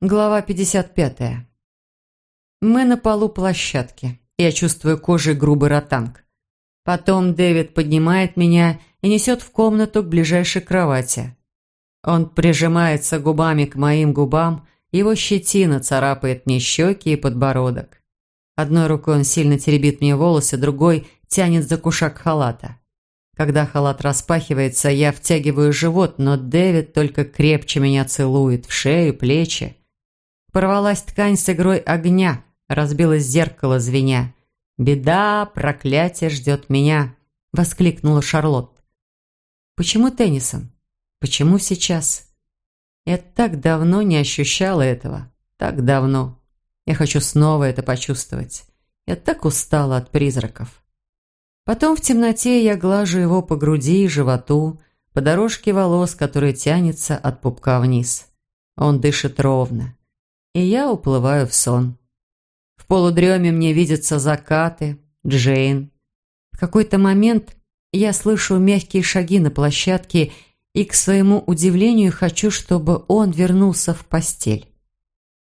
Глава 55. Мы на полу площадки. Я чувствую кожей грубый ротанг. Потом Дэвид поднимает меня и несет в комнату к ближайшей кровати. Он прижимается губами к моим губам, его щетина царапает мне щеки и подбородок. Одной рукой он сильно теребит мне волосы, другой тянет за кушак халата. Когда халат распахивается, я втягиваю живот, но Дэвид только крепче меня целует в шею, плечи. Порвалась ткань с игрой огня, разбилось зеркало звеня. «Беда, проклятие ждет меня!» – воскликнула Шарлотт. «Почему Теннисон? Почему сейчас?» Я так давно не ощущала этого. Так давно. Я хочу снова это почувствовать. Я так устала от призраков. Потом в темноте я глажу его по груди и животу, по дорожке волос, которая тянется от пупка вниз. Он дышит ровно. И я уплываю в сон. В полудреме мне видятся закаты, Джейн. В какой-то момент я слышу мягкие шаги на площадке и, к своему удивлению, хочу, чтобы он вернулся в постель.